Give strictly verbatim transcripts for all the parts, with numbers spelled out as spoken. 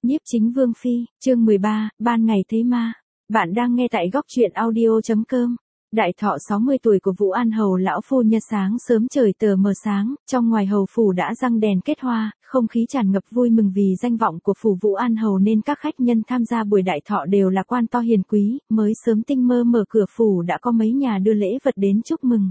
Nhiếp chính vương phi, chương mười ba, ban ngày thấy ma. Bạn đang nghe tại góc truyện audio chấm com. Đại thọ sáu mươi tuổi của Vũ An Hầu lão phu nhân sáng sớm trời tờ mờ sáng, trong ngoài hầu phủ đã răng đèn kết hoa, không khí tràn ngập vui mừng vì danh vọng của phủ Vũ An Hầu nên các khách nhân tham gia buổi đại thọ đều là quan to hiền quý, mới sớm tinh mơ mở cửa phủ đã có mấy nhà đưa lễ vật đến chúc mừng.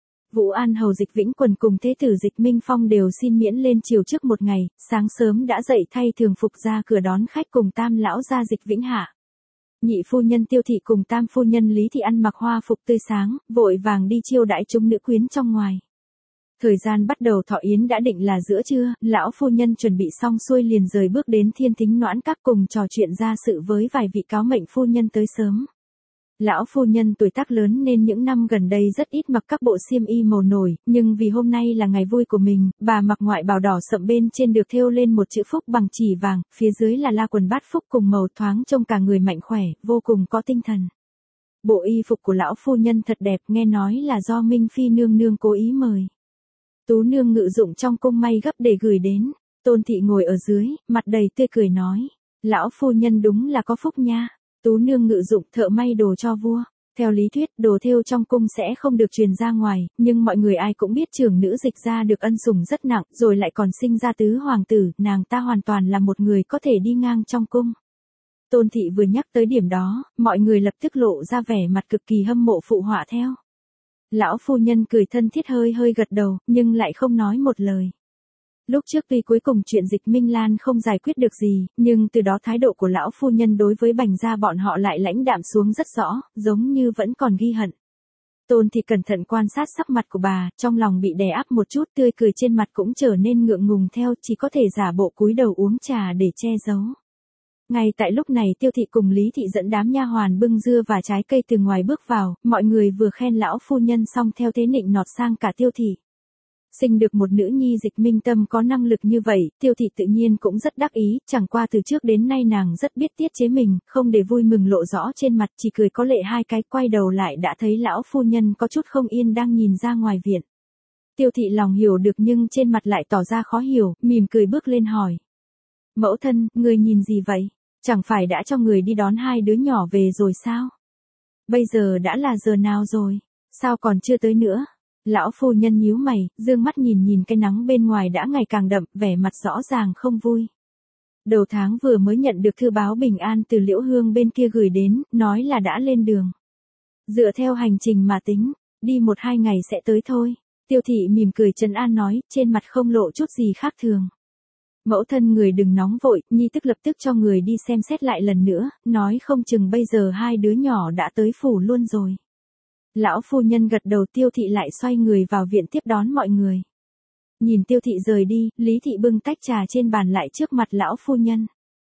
Vũ An Hầu Dịch Vĩnh Quần cùng Thế tử Dịch Minh Phong đều xin miễn lên triều trước một ngày, sáng sớm đã dậy thay thường phục ra cửa đón khách cùng tam lão gia Dịch Vĩnh Hạ. Nhị phu nhân Tiêu Thị cùng tam phu nhân Lý Thị ăn mặc hoa phục tươi sáng, vội vàng đi chiêu đãi chúng nữ quyến trong ngoài. Thời gian bắt đầu thọ yến đã định là giữa trưa, lão phu nhân chuẩn bị xong xuôi liền rời bước đến Thiên Thính Noãn Các cùng trò chuyện ra sự với vài vị cáo mệnh phu nhân tới sớm. Lão phu nhân tuổi tác lớn nên những năm gần đây rất ít mặc các bộ xiêm y màu nổi, nhưng vì hôm nay là ngày vui của mình, bà mặc ngoại bào đỏ sậm bên trên được thêu lên một chữ phúc bằng chỉ vàng, phía dưới là la quần bát phúc cùng màu thoáng trông cả người mạnh khỏe, vô cùng có tinh thần. Bộ y phục của lão phu nhân thật đẹp, nghe nói là do Minh Phi nương nương cố ý mời. Tú nương ngự dụng trong cung may gấp để gửi đến. Tôn Thị ngồi ở dưới, mặt đầy tươi cười nói, lão phu nhân đúng là có phúc nha. Tú nương ngự dụng thợ may đồ cho vua. Theo lý thuyết, đồ thêu trong cung sẽ không được truyền ra ngoài, nhưng mọi người ai cũng biết trưởng nữ Dịch gia được ân sủng rất nặng, rồi lại còn sinh ra tứ hoàng tử, nàng ta hoàn toàn là một người có thể đi ngang trong cung. Tôn Thị vừa nhắc tới điểm đó, mọi người lập tức lộ ra vẻ mặt cực kỳ hâm mộ phụ họa theo. Lão phu nhân cười thân thiết hơi hơi gật đầu, nhưng lại không nói một lời. Lúc trước tuy cuối cùng chuyện Dịch Minh Lan không giải quyết được gì, nhưng từ đó thái độ của lão phu nhân đối với Bành gia bọn họ lại lãnh đạm xuống rất rõ, giống như vẫn còn ghi hận. Tôn Thị cẩn thận quan sát sắc mặt của bà, trong lòng bị đè áp một chút, tươi cười trên mặt cũng trở nên ngượng ngùng theo, chỉ có thể giả bộ cúi đầu uống trà để che giấu. Ngay tại lúc này Tiêu Thị cùng Lý Thị dẫn đám nha hoàn bưng dưa và trái cây từ ngoài bước vào, mọi người vừa khen lão phu nhân xong theo thế nịnh nọt sang cả Tiêu Thị. Sinh được một nữ nhi Dịch Minh Tâm có năng lực như vậy, Tiêu Thị tự nhiên cũng rất đắc ý, chẳng qua từ trước đến nay nàng rất biết tiết chế mình, không để vui mừng lộ rõ trên mặt, chỉ cười có lệ hai cái, quay đầu lại đã thấy lão phu nhân có chút không yên đang nhìn ra ngoài viện. Tiêu Thị lòng hiểu được nhưng trên mặt lại tỏ ra khó hiểu, mỉm cười bước lên hỏi. Mẫu thân, người nhìn gì vậy? Chẳng phải đã cho người đi đón hai đứa nhỏ về rồi sao? Bây giờ đã là giờ nào rồi? Sao còn chưa tới nữa? Lão phu nhân nhíu mày, dương mắt nhìn nhìn cái nắng bên ngoài đã ngày càng đậm, vẻ mặt rõ ràng không vui. Đầu tháng vừa mới nhận được thư báo bình an từ Liễu Hương bên kia gửi đến, nói là đã lên đường. Dựa theo hành trình mà tính, đi một hai ngày sẽ tới thôi. Tiêu Thị mỉm cười trấn an nói, trên mặt không lộ chút gì khác thường. Mẫu thân người đừng nóng vội, nhi tức lập tức cho người đi xem xét lại lần nữa, nói không chừng bây giờ hai đứa nhỏ đã tới phủ luôn rồi. Lão phu nhân gật đầu, Tiêu Thị lại xoay người vào viện tiếp đón mọi người. Nhìn Tiêu Thị rời đi, Lý Thị bưng tách trà trên bàn lại trước mặt lão phu nhân.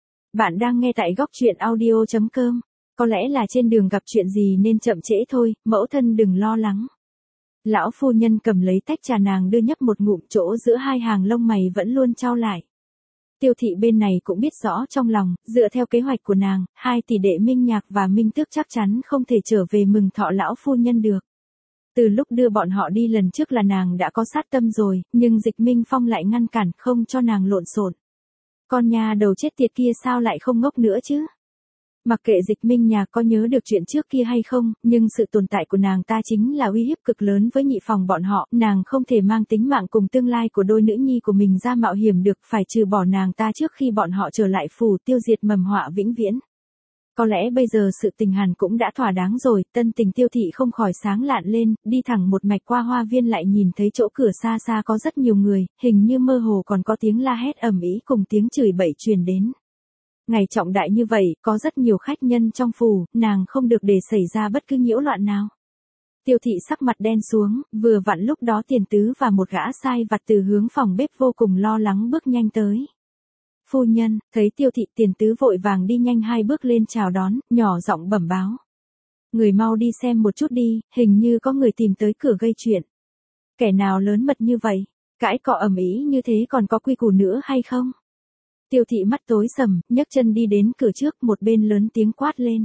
Bạn đang nghe tại góc truyện audio chấm com. Có lẽ là trên đường gặp chuyện gì nên chậm trễ thôi, mẫu thân đừng lo lắng. Lão phu nhân cầm lấy tách trà nàng đưa nhấp một ngụm, chỗ giữa hai hàng lông mày vẫn luôn chau lại. Tiêu Thị bên này cũng biết rõ trong lòng, dựa theo kế hoạch của nàng, hai tỷ đệ Minh Nhạc và Minh Tước chắc chắn không thể trở về mừng thọ lão phu nhân được. Từ lúc đưa bọn họ đi lần trước là nàng đã có sát tâm rồi, nhưng Dịch Minh Phong lại ngăn cản không cho nàng lộn xộn. Con nhà đầu chết tiệt kia sao lại không ngốc nữa chứ? Mặc kệ Dịch Minh Nhạc có nhớ được chuyện trước kia hay không, nhưng sự tồn tại của nàng ta chính là uy hiếp cực lớn với nhị phòng bọn họ, nàng không thể mang tính mạng cùng tương lai của đôi nữ nhi của mình ra mạo hiểm được, phải trừ bỏ nàng ta trước khi bọn họ trở lại phủ, tiêu diệt mầm họa vĩnh viễn. Có lẽ bây giờ sự tình hàn cũng đã thỏa đáng rồi, tân tình Tiêu Thị không khỏi sáng lạn lên, đi thẳng một mạch qua hoa viên lại nhìn thấy chỗ cửa xa xa có rất nhiều người, hình như mơ hồ còn có tiếng la hét ầm ĩ cùng tiếng chửi bậy truyền đến. Ngày trọng đại như vậy, có rất nhiều khách nhân trong phủ, nàng không được để xảy ra bất cứ nhiễu loạn nào. Tiêu Thị sắc mặt đen xuống, vừa vặn lúc đó Tiền Tứ và một gã sai vặt từ hướng phòng bếp vô cùng lo lắng bước nhanh tới. Phu nhân, thấy Tiêu Thị, Tiền Tứ vội vàng đi nhanh hai bước lên chào đón, nhỏ giọng bẩm báo. Người mau đi xem một chút đi, hình như có người tìm tới cửa gây chuyện. Kẻ nào lớn mật như vậy, cãi cọ ầm ĩ như thế còn có quy củ nữa hay không? Tiêu Thị mắt tối sầm, nhấc chân đi đến cửa trước, một bên lớn tiếng quát lên.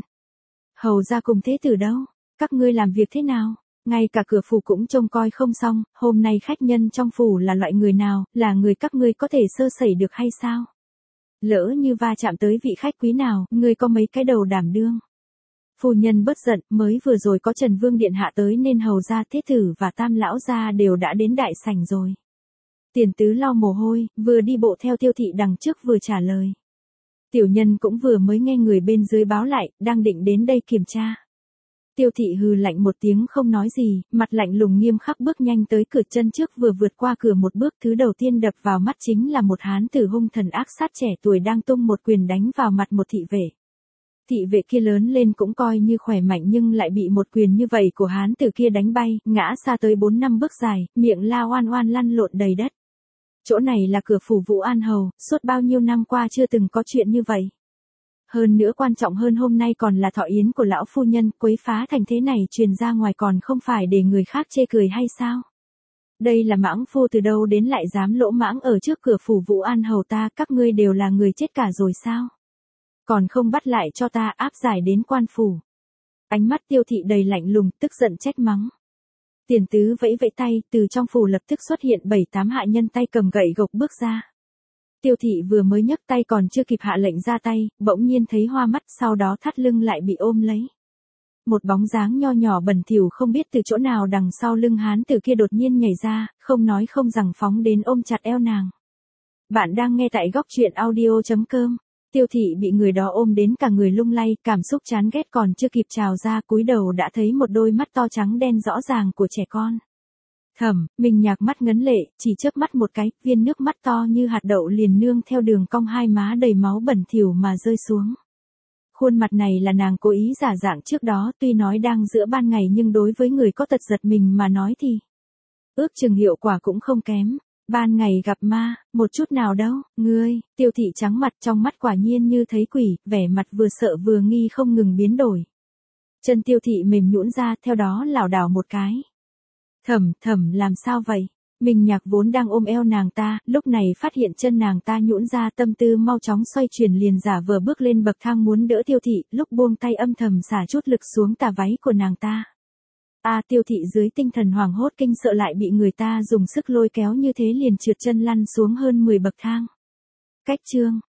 Hầu ra cùng thế tử đâu? Các ngươi làm việc thế nào? Ngay cả cửa phủ cũng trông coi không xong, hôm nay khách nhân trong phủ là loại người nào, là người các ngươi có thể sơ sẩy được hay sao? Lỡ như va chạm tới vị khách quý nào, ngươi có mấy cái đầu đảm đương. Phu nhân bớt giận, mới vừa rồi có Trần Vương điện hạ tới nên hầu gia Thế tử và Tam lão gia đều đã đến đại sảnh rồi. Tiền tứ lau mồ hôi, vừa đi bộ theo Tiêu thị đằng trước vừa trả lời. Tiểu nhân cũng vừa mới nghe người bên dưới báo lại, đang định đến đây kiểm tra. Tiêu thị hừ lạnh một tiếng không nói gì, mặt lạnh lùng nghiêm khắc bước nhanh tới cửa, chân trước vừa vượt qua cửa một bước, thứ đầu tiên đập vào mắt chính là một hán tử hung thần ác sát trẻ tuổi đang tung một quyền đánh vào mặt một thị vệ. Thị vệ kia lớn lên cũng coi như khỏe mạnh nhưng lại bị một quyền như vậy của hán tử kia đánh bay, ngã xa tới bốn năm bước dài, miệng la oan oan lăn lộn đầy đất. Chỗ này là cửa phủ Vũ An Hầu, suốt bao nhiêu năm qua chưa từng có chuyện như vậy. Hơn nữa quan trọng hơn hôm nay còn là thọ yến của lão phu nhân, quấy phá thành thế này truyền ra ngoài còn không phải để người khác chê cười hay sao? Đây là mãng phu từ đâu đến lại dám lỗ mãng ở trước cửa phủ Vũ An Hầu ta, các ngươi đều là người chết cả rồi sao? Còn không bắt lại cho ta, áp giải đến quan phủ. Ánh mắt Tiêu thị đầy lạnh lùng, tức giận trách mắng. Tiền tứ vẫy vẫy tay, từ trong phủ lập tức xuất hiện bảy tám hạ nhân tay cầm gậy gộc bước ra. Tiêu thị vừa mới nhấc tay còn chưa kịp hạ lệnh ra tay, bỗng nhiên thấy hoa mắt, sau đó thắt lưng lại bị ôm lấy. Một bóng dáng nho nhỏ bẩn thỉu không biết từ chỗ nào đằng sau lưng hán tử kia đột nhiên nhảy ra, không nói không rằng phóng đến ôm chặt eo nàng. Bạn đang nghe tại góc truyện audio chấm com. Tiêu thị bị người đó ôm đến cả người lung lay, cảm xúc chán ghét còn chưa kịp trào ra, cúi đầu đã thấy một đôi mắt to trắng đen rõ ràng của trẻ con. Thầm, mình nhạc mắt ngấn lệ, chỉ chớp mắt một cái, viên nước mắt to như hạt đậu liền nương theo đường cong hai má đầy máu bẩn thỉu mà rơi xuống. Khuôn mặt này là nàng cố ý giả dạng trước đó, tuy nói đang giữa ban ngày nhưng đối với người có tật giật mình mà nói thì ước chừng hiệu quả cũng không kém. Ban ngày gặp ma, một chút nào đâu, ngươi, Tiêu thị trắng mặt, trong mắt quả nhiên như thấy quỷ, vẻ mặt vừa sợ vừa nghi không ngừng biến đổi. Chân Tiêu thị mềm nhũn ra, theo đó lảo đảo một cái. Thầm, thầm, làm sao vậy? Mình nhạc vốn đang ôm eo nàng ta, lúc này phát hiện chân nàng ta nhũn ra, tâm tư mau chóng xoay chuyển liền giả vờ bước lên bậc thang muốn đỡ Tiêu thị, lúc buông tay âm thầm xả chút lực xuống tà váy của nàng ta. A à, Tiêu thị dưới tinh thần hoảng hốt kinh sợ lại bị người ta dùng sức lôi kéo như thế liền trượt chân lăn xuống hơn mười bậc thang. Cách chương